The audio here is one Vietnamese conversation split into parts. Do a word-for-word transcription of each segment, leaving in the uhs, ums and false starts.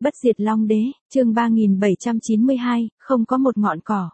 Bất diệt Long Đế, chương ba nghìn bảy trăm chín mươi hai, không có một ngọn cỏ.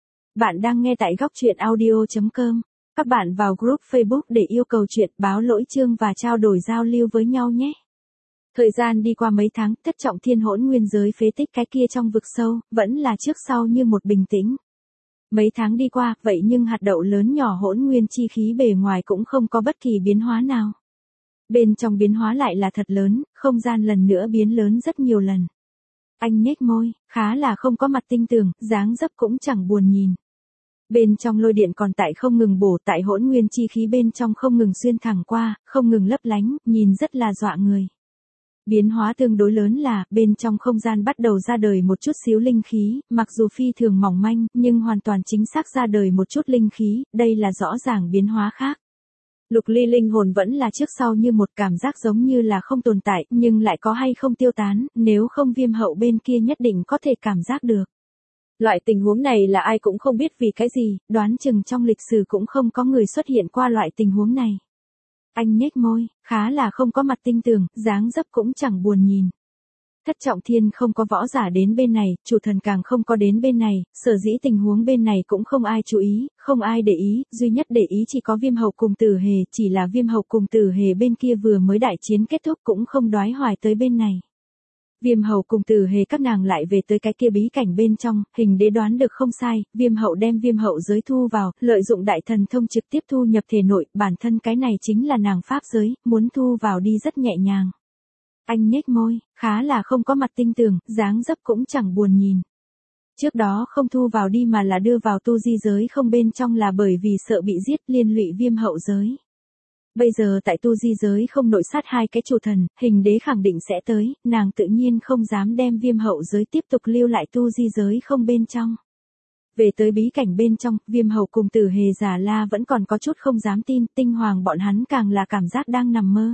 Bạn đang nghe tại góc truyện audio chấm com. Các bạn vào group Facebook để yêu cầu chuyện, báo lỗi chương và trao đổi giao lưu với nhau nhé. Thời gian đi qua mấy tháng, thất trọng thiên hỗn nguyên giới phế tích cái kia trong vực sâu, vẫn là trước sau như một bình tĩnh. Mấy tháng đi qua, vậy nhưng hạt đậu lớn nhỏ hỗn nguyên chi khí bề ngoài cũng không có bất kỳ biến hóa nào. Bên trong biến hóa lại là thật lớn, không gian lần nữa biến lớn rất nhiều lần. Anh nhếch môi, khá là không có mặt tinh tường, dáng dấp cũng chẳng buồn nhìn. Bên trong lôi điện còn tại không ngừng bổ, tại hỗn nguyên chi khí bên trong không ngừng xuyên thẳng qua, không ngừng lấp lánh, nhìn rất là dọa người. Biến hóa tương đối lớn là, bên trong không gian bắt đầu ra đời một chút xíu linh khí, mặc dù phi thường mỏng manh, nhưng hoàn toàn chính xác ra đời một chút linh khí, đây là rõ ràng biến hóa khác. Lục ly linh hồn vẫn là trước sau như một cảm giác giống như là không tồn tại, nhưng lại có hay không tiêu tán, nếu không Viêm Hậu bên kia nhất định có thể cảm giác được. Loại tình huống này là ai cũng không biết vì cái gì, đoán chừng trong lịch sử cũng không có người xuất hiện qua loại tình huống này. Anh nhếch môi, khá là không có mặt tinh tường, dáng dấp cũng chẳng buồn nhìn. Thất trọng thiên không có võ giả đến bên này, chủ thần càng không có đến bên này, sở dĩ tình huống bên này cũng không ai chú ý, không ai để ý, duy nhất để ý chỉ có Viêm Hậu cùng Tử Hề, chỉ là Viêm Hậu cùng Tử Hề bên kia vừa mới đại chiến kết thúc cũng không đoái hoài tới bên này. Viêm Hậu cùng Tử Hề các nàng lại về tới cái kia bí cảnh bên trong, Hình Đế đoán được không sai, Viêm Hậu đem Viêm Hậu giới thu vào, lợi dụng đại thần thông trực tiếp thu nhập thể nội, bản thân cái này chính là nàng pháp giới, muốn thu vào đi rất nhẹ nhàng. Anh nhếch môi, khá là không có mặt tinh tường, dáng dấp cũng chẳng buồn nhìn. Trước đó không thu vào đi mà là đưa vào tu di giới không bên trong là bởi vì sợ bị giết liên lụy Viêm Hậu giới. Bây giờ tại tu di giới không nội sát hai cái chủ thần, Hình Đế khẳng định sẽ tới, nàng tự nhiên không dám đem Viêm Hậu giới tiếp tục lưu lại tu di giới không bên trong. Về tới bí cảnh bên trong, Viêm Hậu cùng Tử Hề Già La vẫn còn có chút không dám tin, tinh hoàng bọn hắn càng là cảm giác đang nằm mơ.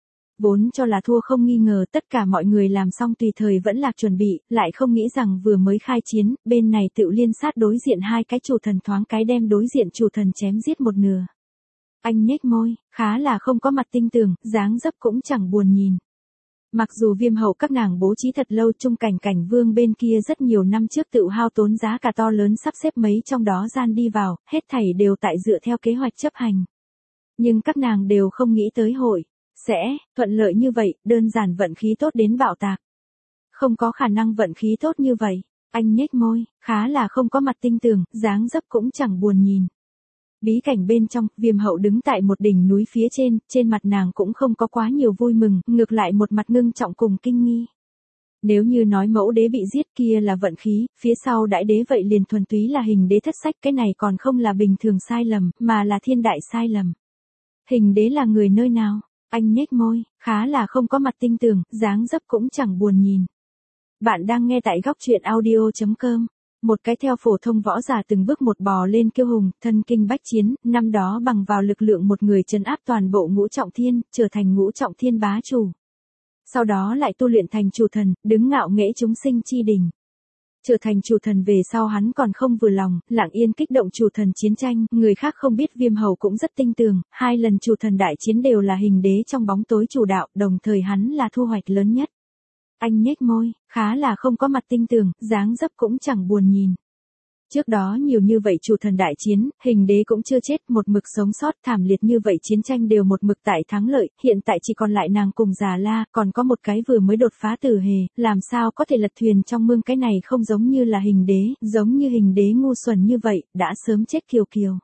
Vốn cho là thua không nghi ngờ, tất cả mọi người làm xong tùy thời vẫn lạc chuẩn bị, lại không nghĩ rằng vừa mới khai chiến, bên này tự liên sát đối diện hai cái chủ thần thoáng cái đem đối diện chủ thần chém giết một nửa. Anh nhếch môi, khá là không có mặt tinh tường, dáng dấp cũng chẳng buồn nhìn. Mặc dù Viêm Hậu các nàng bố trí thật lâu, chung cảnh cảnh vương bên kia rất nhiều năm trước tự hao tốn giá cả to lớn sắp xếp mấy trong đó gian đi vào, hết thảy đều tại dựa theo kế hoạch chấp hành. Nhưng các nàng đều không nghĩ tới hội sẽ thuận lợi như vậy, đơn giản vận khí tốt đến bạo tạc. Không có khả năng vận khí tốt như vậy. Anh nhếch môi, khá là không có mặt tinh tường, dáng dấp cũng chẳng buồn nhìn. Bí cảnh bên trong, Viêm Hậu đứng tại một đỉnh núi phía trên, trên mặt nàng cũng không có quá nhiều vui mừng, ngược lại một mặt ngưng trọng cùng kinh nghi. Nếu như nói mẫu đế bị giết kia là vận khí, phía sau đại đế vậy liền thuần túy là Hình Đế thất sách, cái này còn không là bình thường sai lầm, mà là thiên đại sai lầm. Hình Đế là người nơi nào? Anh nhếch môi, khá là không có mặt tinh tường, dáng dấp cũng chẳng buồn nhìn. Bạn đang nghe tại góc truyện audio chấm com. Một cái theo phổ thông võ giả từng bước một bò lên kiêu hùng, thân kinh bách chiến, năm đó bằng vào lực lượng một người trấn áp toàn bộ ngũ trọng thiên, trở thành ngũ trọng thiên bá chủ. Sau đó lại tu luyện thành chủ thần, đứng ngạo nghễ chúng sinh chi đỉnh. Trở thành chủ thần về sau hắn còn không vừa lòng, lặng yên kích động chủ thần chiến tranh, người khác không biết Viêm Hậu cũng rất tinh tường, hai lần chủ thần đại chiến đều là Hình Đế trong bóng tối chủ đạo, đồng thời hắn là thu hoạch lớn nhất. Anh nhếch môi, khá là không có mặt tinh tường, dáng dấp cũng chẳng buồn nhìn. Trước đó nhiều như vậy chủ thần đại chiến, Hình Đế cũng chưa chết, một mực sống sót, thảm liệt như vậy chiến tranh đều một mực tại thắng lợi, hiện tại chỉ còn lại nàng cùng Già La, còn có một cái vừa mới đột phá Tử Hề, làm sao có thể lật thuyền trong mương, cái này không giống như là Hình Đế, giống như Hình Đế ngu xuẩn như vậy, đã sớm chết kiều kiều.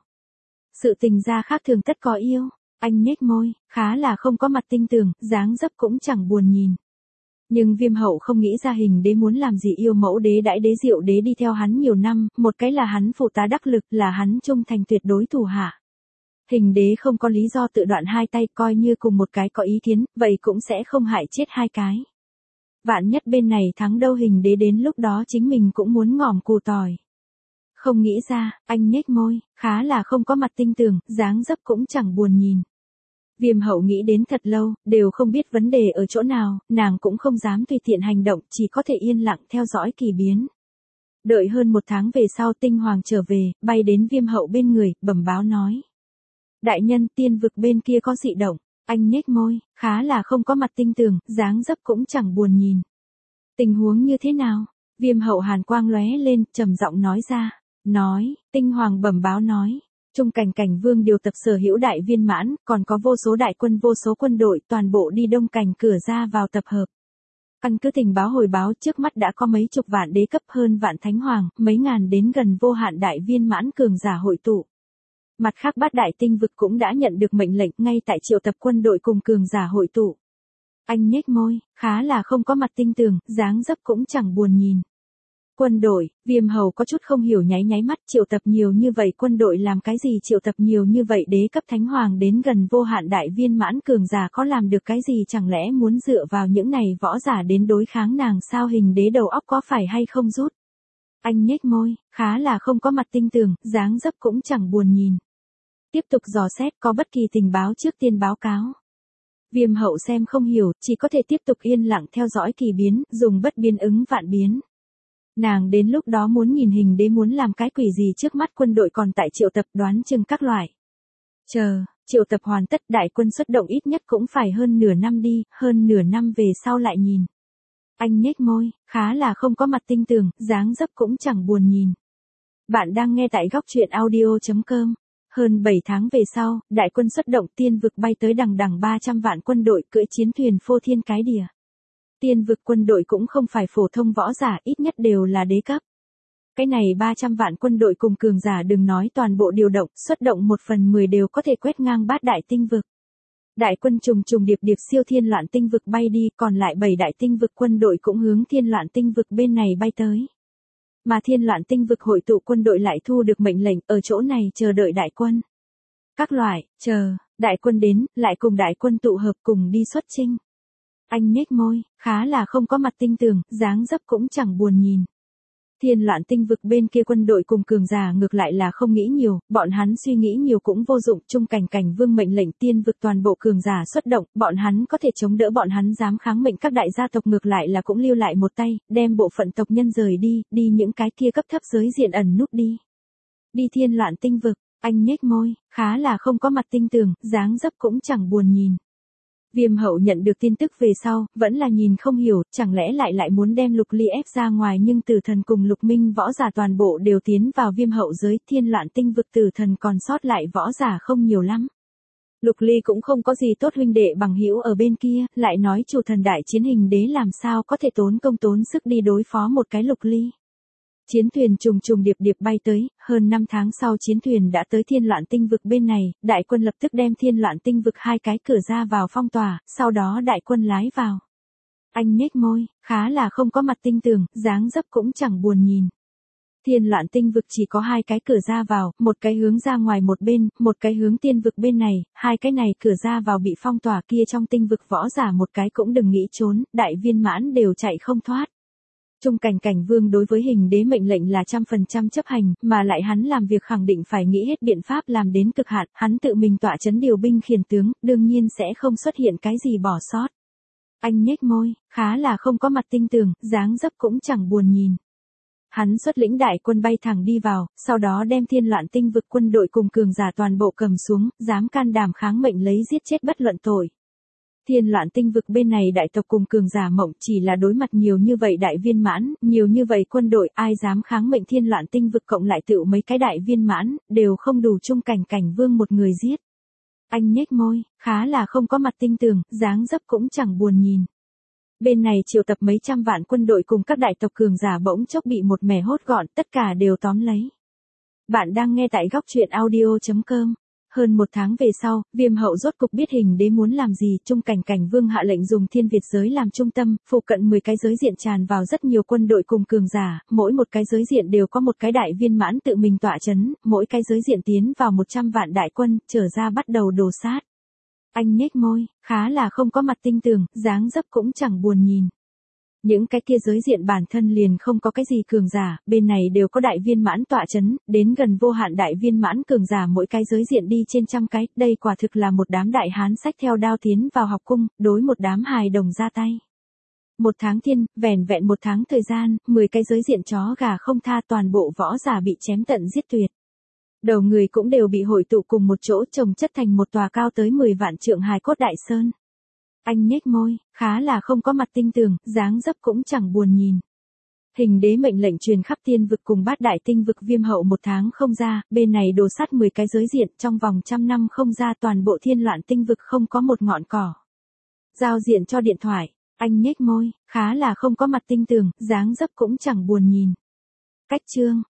Sự tình gia khác thường tất có yêu, anh nhếch môi, khá là không có mặt tinh tường, dáng dấp cũng chẳng buồn nhìn. Nhưng Viêm Hậu không nghĩ ra Hình Đế muốn làm gì yêu mẫu đế đãi đế Diệu đế đi theo hắn nhiều năm, một cái là hắn phụ tá đắc lực, là hắn trung thành tuyệt đối thủ hạ. Hình Đế không có lý do tự đoạn hai tay, coi như cùng một cái có ý kiến, vậy cũng sẽ không hại chết hai cái. Vạn nhất bên này thắng đâu Hình Đế đến lúc đó chính mình cũng muốn ngỏm củ tỏi. Không nghĩ ra, anh nhếch môi, khá là không có mặt tinh tường, dáng dấp cũng chẳng buồn nhìn. Viêm Hậu nghĩ đến thật lâu, đều không biết vấn đề ở chỗ nào, nàng cũng không dám tùy tiện hành động, chỉ có thể yên lặng theo dõi kỳ biến. Đợi hơn một tháng về sau tinh hoàng trở về, bay đến Viêm Hậu bên người, bẩm báo nói. Đại nhân, tiên vực bên kia có dị động, anh nhếch môi, khá là không có mặt tinh tường, dáng dấp cũng chẳng buồn nhìn. Tình huống như thế nào? Viêm hậu hàn quang lóe lên, trầm giọng nói ra. Nói, tinh hoàng bẩm báo nói. Trung cảnh cảnh vương điều tập sở hữu đại viên mãn, còn có vô số đại quân vô số quân đội toàn bộ đi đông cảnh cửa ra vào tập hợp. Căn cứ tình báo hồi báo trước mắt đã có mấy chục vạn đế cấp hơn vạn thánh hoàng, mấy ngàn đến gần vô hạn đại viên mãn cường giả hội tụ. Mặt khác bát đại tinh vực cũng đã nhận được mệnh lệnh ngay tại triệu tập quân đội cùng cường giả hội tụ. Anh nhếch môi, khá là không có mặt tinh tường, dáng dấp cũng chẳng buồn nhìn. Quân đội, Viêm hầu có chút không hiểu nháy nháy mắt, triệu tập nhiều như vậy quân đội làm cái gì, triệu tập nhiều như vậy đế cấp thánh hoàng đến gần vô hạn đại viên mãn cường giả có làm được cái gì, chẳng lẽ muốn dựa vào những này võ giả đến đối kháng nàng sao, hình đế đầu óc có phải hay không rút. Anh nhếch môi, khá là không có mặt tinh tường, dáng dấp cũng chẳng buồn nhìn. Tiếp tục dò xét có bất kỳ tình báo trước tiên báo cáo. Viêm hậu xem không hiểu, chỉ có thể tiếp tục yên lặng theo dõi kỳ biến, dùng bất biến ứng vạn biến. Nàng đến lúc đó muốn nhìn hình đế muốn làm cái quỷ gì, trước mắt quân đội còn tại triệu tập, đoán chừng các loại. Chờ, triệu tập hoàn tất, đại quân xuất động ít nhất cũng phải hơn nửa năm đi, hơn nửa năm về sau lại nhìn. Anh nhếch môi, khá là không có mặt tinh tường, dáng dấp cũng chẳng buồn nhìn. Bạn đang nghe tại góc truyện audio chấm com. Hơn bảy tháng về sau, đại quân xuất động, tiên vực bay tới đằng đằng ba trăm vạn quân đội cưỡi chiến thuyền phô thiên cái địa. Tiên vực quân đội cũng không phải phổ thông võ giả, ít nhất đều là đế cấp. Cái này ba trăm vạn quân đội cùng cường giả đừng nói toàn bộ điều động, xuất động một phần mười đều có thể quét ngang bát đại tinh vực. Đại quân trùng trùng điệp điệp siêu thiên loạn tinh vực bay đi, còn lại bảy đại tinh vực quân đội cũng hướng thiên loạn tinh vực bên này bay tới. Mà thiên loạn tinh vực hội tụ quân đội lại thu được mệnh lệnh ở chỗ này chờ đợi đại quân. Các loại, chờ, đại quân đến, lại cùng đại quân tụ hợp cùng đi xuất chinh. Anh nhếch môi, khá là không có mặt tinh tường, dáng dấp cũng chẳng buồn nhìn. Thiên loạn tinh vực bên kia quân đội cùng cường giả ngược lại là không nghĩ nhiều, bọn hắn suy nghĩ nhiều cũng vô dụng, trung cảnh cảnh vương mệnh lệnh tiên vực toàn bộ cường giả xuất động, bọn hắn có thể chống đỡ, bọn hắn dám kháng mệnh, các đại gia tộc ngược lại là cũng lưu lại một tay, đem bộ phận tộc nhân rời đi, đi những cái kia cấp thấp giới diện ẩn núp đi. Đi thiên loạn tinh vực, anh nhếch môi, khá là không có mặt tinh tường, dáng dấp cũng chẳng buồn nhìn. Viêm hậu nhận được tin tức về sau, vẫn là nhìn không hiểu, chẳng lẽ lại lại muốn đem Lục Ly ép ra ngoài, nhưng Tử Thần cùng Lục Minh võ giả toàn bộ đều tiến vào viêm hậu giới, thiên loạn tinh vực Tử Thần còn sót lại võ giả không nhiều lắm. Lục Ly cũng không có gì tốt huynh đệ bằng hữu ở bên kia, lại nói chủ thần đại chiến hình đế làm sao có thể tốn công tốn sức đi đối phó một cái Lục Ly. Chiến thuyền trùng trùng điệp điệp bay tới, hơn năm tháng sau chiến thuyền đã tới thiên loạn tinh vực bên này, đại quân lập tức đem thiên loạn tinh vực hai cái cửa ra vào phong tỏa, sau đó đại quân lái vào. Anh nhếch môi, khá là không có mặt tinh tường, dáng dấp cũng chẳng buồn nhìn. Thiên loạn tinh vực chỉ có hai cái cửa ra vào, một cái hướng ra ngoài một bên, một cái hướng tiên vực bên này, hai cái này cửa ra vào bị phong tỏa, kia trong tinh vực võ giả một cái cũng đừng nghĩ trốn, đại viên mãn đều chạy không thoát. Trung cảnh cảnh vương đối với hình đế mệnh lệnh là trăm phần trăm chấp hành, mà lại hắn làm việc khẳng định phải nghĩ hết biện pháp làm đến cực hạn, hắn tự mình tọa chấn điều binh khiển tướng, đương nhiên sẽ không xuất hiện cái gì bỏ sót. Anh nhếch môi, khá là không có mặt tinh tường, dáng dấp cũng chẳng buồn nhìn. Hắn xuất lĩnh đại quân bay thẳng đi vào, sau đó đem thiên loạn tinh vực quân đội cùng cường giả toàn bộ cầm xuống, dám can đảm kháng mệnh lấy giết chết bất luận tội. Thiên loạn tinh vực bên này đại tộc cùng cường giả mộng, chỉ là đối mặt nhiều như vậy đại viên mãn, nhiều như vậy quân đội, ai dám kháng mệnh, thiên loạn tinh vực cộng lại tựu mấy cái đại viên mãn, đều không đủ trung cảnh cảnh vương một người giết. Anh nhếch môi, khá là không có mặt tinh tường, dáng dấp cũng chẳng buồn nhìn. Bên này triệu tập mấy trăm vạn quân đội cùng các đại tộc cường giả bỗng chốc bị một mẻ hốt gọn, tất cả đều tóm lấy. Bạn đang nghe tại góc truyện audio chấm com. Hơn một tháng về sau, viêm hậu rốt cục biết hình đế muốn làm gì, trung cảnh cảnh vương hạ lệnh dùng thiên Việt giới làm trung tâm, phụ cận mười cái giới diện tràn vào rất nhiều quân đội cùng cường giả, mỗi một cái giới diện đều có một cái đại viên mãn tự mình tọa chấn, mỗi cái giới diện tiến vào một trăm vạn đại quân, trở ra bắt đầu đồ sát. Anh nhếch môi, khá là không có mặt tinh tường, dáng dấp cũng chẳng buồn nhìn. Những cái kia giới diện bản thân liền không có cái gì cường giả, bên này đều có đại viên mãn tọa chấn, đến gần vô hạn đại viên mãn cường giả mỗi cái giới diện đi trên trăm cái, đây quả thực là một đám đại hán xách theo đao tiến vào học cung, đối một đám hài đồng ra tay. Một tháng thiên, vẻn vẹn một tháng thời gian, mười cái giới diện chó gà không tha, toàn bộ võ giả bị chém tận giết tuyệt. Đầu người cũng đều bị hội tụ cùng một chỗ, chồng chất thành một tòa cao tới mười vạn trượng hài cốt đại sơn. Anh nhếch môi, khá là không có mặt tinh tường, dáng dấp cũng chẳng buồn nhìn. Hình đế mệnh lệnh truyền khắp tiên vực cùng bát đại tinh vực viêm hậu một tháng không ra, bên này đồ sắt mười cái giới diện trong vòng trăm năm không ra toàn bộ thiên loạn tinh vực không có một ngọn cỏ. Giao diện cho điện thoại, anh nhếch môi, khá là không có mặt tinh tường, dáng dấp cũng chẳng buồn nhìn. Cách chương,